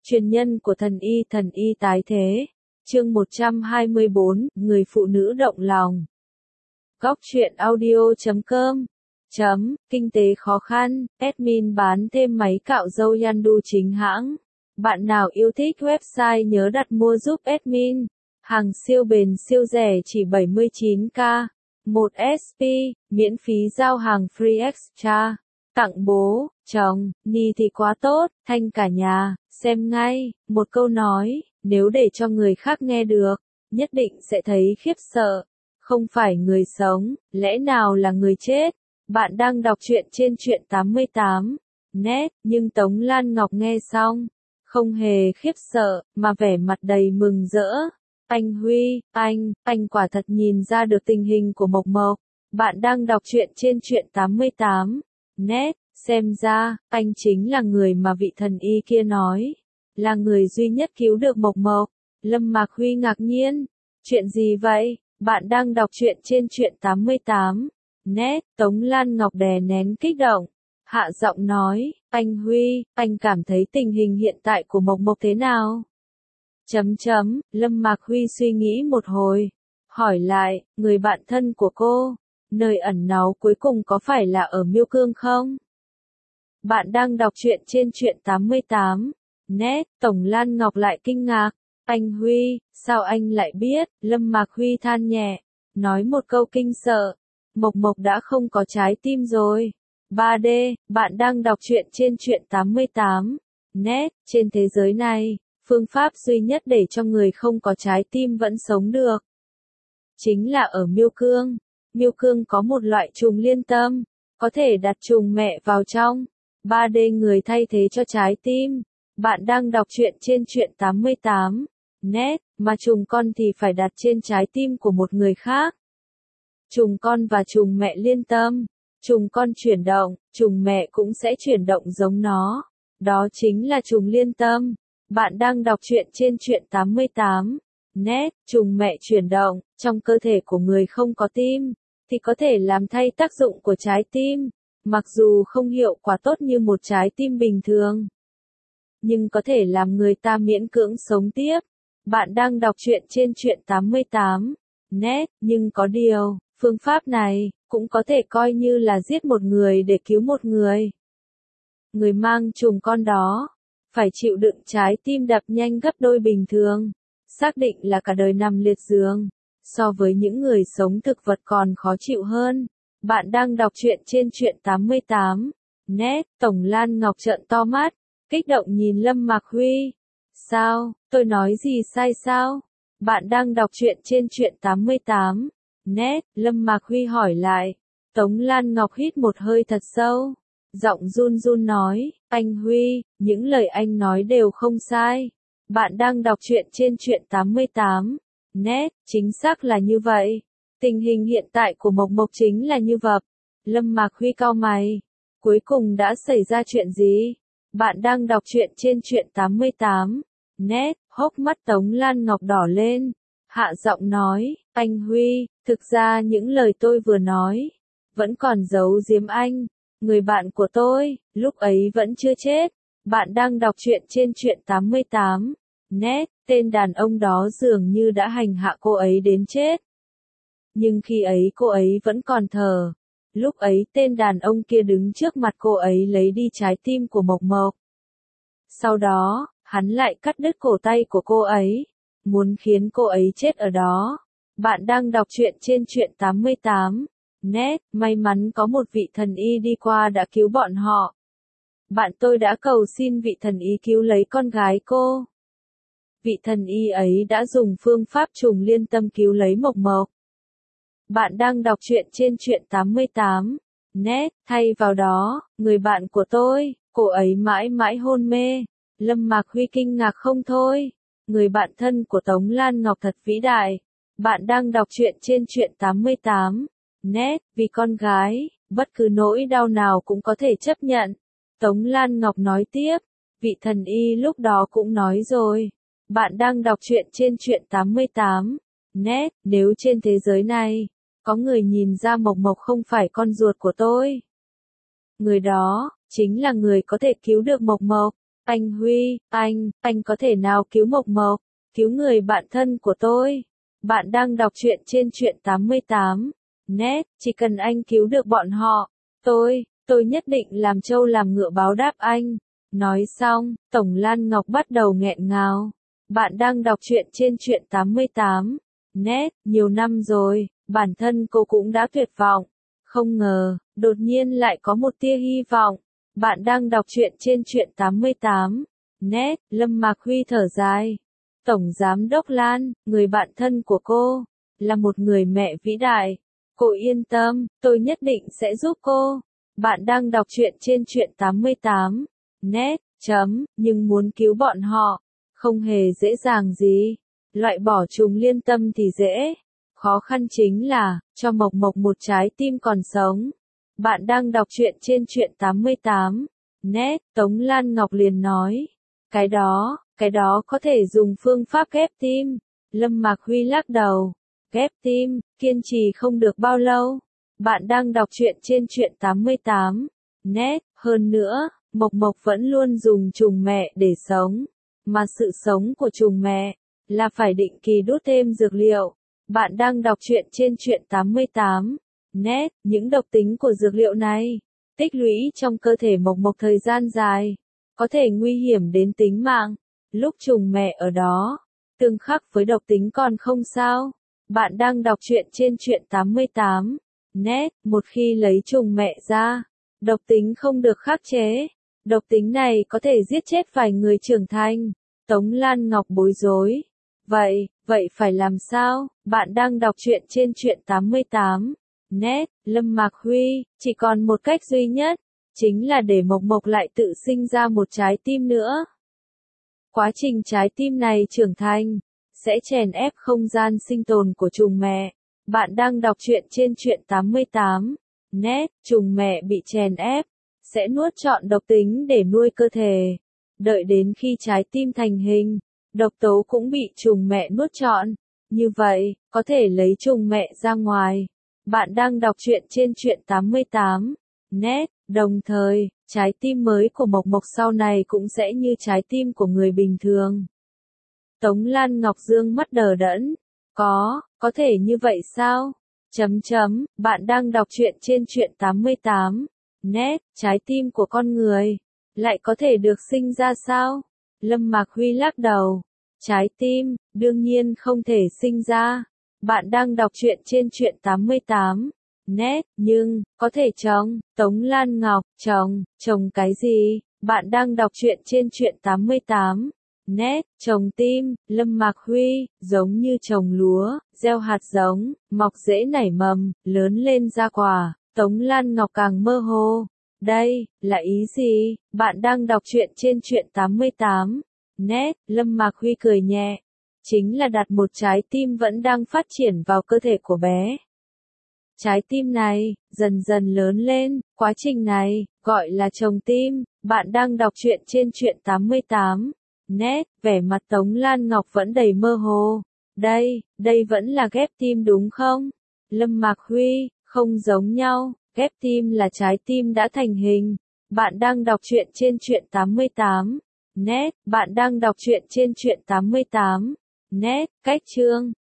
Truyền nhân của thần y tái thế. Chương 124, người phụ nữ động lòng. Góc truyện audio.com Kinh tế khó khăn, admin bán thêm máy cạo râu Yandu chính hãng. Bạn nào yêu thích website nhớ đặt mua giúp admin. Hàng siêu bền siêu rẻ chỉ 79k. 1 SP, miễn phí giao hàng free extra. Tặng bố, chồng, ni thì quá tốt, thanh cả nhà, xem ngay. Một câu nói, nếu để cho người khác nghe được, nhất định sẽ thấy khiếp sợ. Không phải người sống, lẽ nào là người chết? Bạn đang đọc truyện trên truyện 88 net, nhưng Tống Lan Ngọc nghe xong, không hề khiếp sợ, mà vẻ mặt đầy mừng rỡ. Anh Huy, anh quả thật nhìn ra được tình hình của Mộc Mộc. Bạn đang đọc truyện trên truyện 88 net, xem ra, anh chính là người mà vị thần y kia nói. Là người duy nhất cứu được Mộc Mộc. Lâm Mạc Huy ngạc nhiên. Chuyện gì vậy? Bạn đang đọc truyện trên truyện 88 net, Tống Lan Ngọc đè nén kích động. Hạ giọng nói, anh Huy, anh cảm thấy tình hình hiện tại của Mộc Mộc thế nào? Lâm Mạc Huy suy nghĩ một hồi. Hỏi lại, người bạn thân của cô, nơi ẩn náu cuối cùng có phải là ở Miêu Cương không? Bạn đang đọc truyện trên truyện 88 net, Tống Lan Ngọc lại kinh ngạc. Anh Huy, sao anh lại biết? Lâm Mạc Huy than nhẹ, nói một câu kinh sợ. Mộc Mộc đã không có trái tim rồi. 3D, bạn đang đọc truyện trên truyện 88 net, trên thế giới này, phương pháp duy nhất để cho người không có trái tim vẫn sống được, chính là ở Miêu Cương. Miêu Cương có một loại trùng liên tâm, có thể đặt trùng mẹ vào trong 3D người thay thế cho trái tim. Bạn đang đọc truyện trên truyện 88 net, mà trùng con thì phải đặt trên trái tim của một người khác. Trùng con và trùng mẹ liên tâm, trùng con chuyển động, trùng mẹ cũng sẽ chuyển động giống nó. Đó chính là trùng liên tâm. Bạn đang đọc truyện trên truyện 88 net, trùng mẹ chuyển động, trong cơ thể của người không có tim, thì có thể làm thay tác dụng của trái tim. Mặc dù không hiệu quả tốt như một trái tim bình thường, nhưng có thể làm người ta miễn cưỡng sống tiếp. Bạn đang đọc truyện trên truyện 88 net, nhưng có điều, phương pháp này cũng có thể coi như là giết một người để cứu một người. Người mang trùng con đó phải chịu đựng trái tim đập nhanh gấp đôi bình thường, xác định là cả đời nằm liệt giường, so với những người sống thực vật còn khó chịu hơn. Bạn đang đọc truyện trên truyện 88 net, Tống Lan Ngọc trợn to mắt, kích động nhìn Lâm Mạc Huy. Sao, tôi nói gì sai sao? Bạn đang đọc truyện trên truyện 88 net, Lâm Mạc Huy hỏi lại. Tống Lan Ngọc hít một hơi thật sâu, giọng run run nói, anh Huy, những lời anh nói đều không sai. Bạn đang đọc truyện trên truyện 88 net, chính xác là như vậy. Tình hình hiện tại của Mộc Mộc chính là như vậy. Lâm Mạc Huy cau mày. Cuối cùng đã xảy ra chuyện gì? Bạn đang đọc truyện trên truyện 88 net, hốc mắt Tống Lan Ngọc đỏ lên. Hạ giọng nói, anh Huy, thực ra những lời tôi vừa nói, vẫn còn giấu giếm anh. Người bạn của tôi, lúc ấy vẫn chưa chết. Bạn đang đọc truyện trên truyện 88 net, tên đàn ông đó dường như đã hành hạ cô ấy đến chết. Nhưng khi ấy cô ấy vẫn còn thở. Lúc ấy tên đàn ông kia đứng trước mặt cô ấy lấy đi trái tim của Mộc Mộc. Sau đó, hắn lại cắt đứt cổ tay của cô ấy, muốn khiến cô ấy chết ở đó. Bạn đang đọc truyện trên truyện 88 net, may mắn có một vị thần y đi qua đã cứu bọn họ. Bạn tôi đã cầu xin vị thần y cứu lấy con gái cô. Vị thần y ấy đã dùng phương pháp trùng liên tâm cứu lấy Mộc Mộc. Bạn đang đọc truyện trên truyện 88 net, thay vào đó, người bạn của tôi, cô ấy mãi mãi hôn mê. Lâm Mạc Huy kinh ngạc không thôi. Người bạn thân của Tống Lan Ngọc thật vĩ đại. Bạn đang đọc truyện trên truyện 88 net, vì con gái, bất cứ nỗi đau nào cũng có thể chấp nhận. Tống Lan Ngọc nói tiếp, vị thần y lúc đó cũng nói rồi. Bạn đang đọc truyện trên truyện 88 net, nếu trên thế giới này, có người nhìn ra Mộc Mộc không phải con ruột của tôi, người đó chính là người có thể cứu được Mộc Mộc. Anh Huy, anh có thể nào cứu Mộc Mộc, cứu người bạn thân của tôi? Bạn đang đọc truyện trên truyện 88. Net, chỉ cần anh cứu được bọn họ, tôi nhất định làm trâu làm ngựa báo đáp anh. Nói xong, Tổng Lan Ngọc bắt đầu nghẹn ngào. Bạn đang đọc truyện trên truyện 88. Net, nhiều năm rồi, bản thân cô cũng đã tuyệt vọng. Không ngờ, đột nhiên lại có một tia hy vọng. Bạn đang đọc truyện trên truyện 88. Net, Lâm Mạc Huy thở dài. Tổng Giám đốc Lan, người bạn thân của cô, là một người mẹ vĩ đại. Cô yên tâm, tôi nhất định sẽ giúp cô. Bạn đang đọc truyện trên truyện 88. Net, nhưng muốn cứu bọn họ, không hề dễ dàng gì. Loại bỏ trùng liên tâm thì dễ. Khó khăn chính là, cho Mộc Mộc một trái tim còn sống. Bạn đang đọc truyện trên truyện 88. Net, Tống Lan Ngọc liền nói. Cái đó có thể dùng phương pháp ghép tim. Lâm Mạc Huy lắc đầu. Ghép tim, kiên trì không được bao lâu. Bạn đang đọc truyện trên truyện 88. Net, hơn nữa, Mộc Mộc vẫn luôn dùng trùng mẹ để sống. Mà sự sống của trùng mẹ, là phải định kỳ đút thêm dược liệu. Bạn đang đọc truyện trên truyện 88. Net, những độc tính của dược liệu này, tích lũy trong cơ thể Mộc Mộc thời gian dài, có thể nguy hiểm đến tính mạng. Lúc trùng mẹ ở đó, tương khắc với độc tính còn không sao. Bạn đang đọc truyện trên truyện 88. Net, một khi lấy trùng mẹ ra, độc tính không được khắc chế. Độc tính này có thể giết chết vài người trưởng thành. Tống Lan Ngọc bối rối. Vậy phải làm sao? Bạn đang đọc truyện trên truyện 88. Net, Lâm Mạc Huy, chỉ còn một cách duy nhất, chính là để Mộc Mộc lại tự sinh ra một trái tim nữa. Quá trình trái tim này trưởng thành, sẽ chèn ép không gian sinh tồn của trùng mẹ. Bạn đang đọc truyện trên truyện 88. Net, trùng mẹ bị chèn ép, sẽ nuốt trọn độc tính để nuôi cơ thể. Đợi đến khi trái tim thành hình, độc tố cũng bị trùng mẹ nuốt trọn. Như vậy, có thể lấy trùng mẹ ra ngoài. Bạn đang đọc truyện trên truyện 88. Net, đồng thời, trái tim mới của Mộc Mộc sau này cũng sẽ như trái tim của người bình thường. Tống Lan Ngọc dương mắt đờ đẫn. Có thể như vậy sao? Bạn đang đọc truyện trên truyện 88. Net, trái tim của con người, lại có thể được sinh ra sao? Lâm Mạc Huy lắc đầu. Trái tim, đương nhiên không thể sinh ra. Bạn đang đọc truyện trên truyện 88. Net, nhưng, có thể trồng. Tống Lan Ngọc, trồng cái gì? Bạn đang đọc truyện trên truyện 88. Net, trồng tim. Lâm Mạc Huy, giống như trồng lúa, gieo hạt giống, mọc rễ nảy mầm, lớn lên ra quả. Tống Lan Ngọc càng mơ hồ. Đây, là ý gì? Bạn đang đọc truyện trên truyện 88. Net, Lâm Mạc Huy cười nhẹ. Chính là đặt một trái tim vẫn đang phát triển vào cơ thể của bé. Trái tim này, dần dần lớn lên, quá trình này, gọi là trồng tim. Bạn đang đọc truyện trên truyện 88. Net, vẻ mặt Tống Lan Ngọc vẫn đầy mơ hồ. Đây vẫn là ghép tim đúng không? Lâm Mạc Huy, không giống nhau, ghép tim là trái tim đã thành hình. Bạn đang đọc truyện trên truyện 88. Net, bạn đang đọc truyện trên truyện 88. Net, cách chương.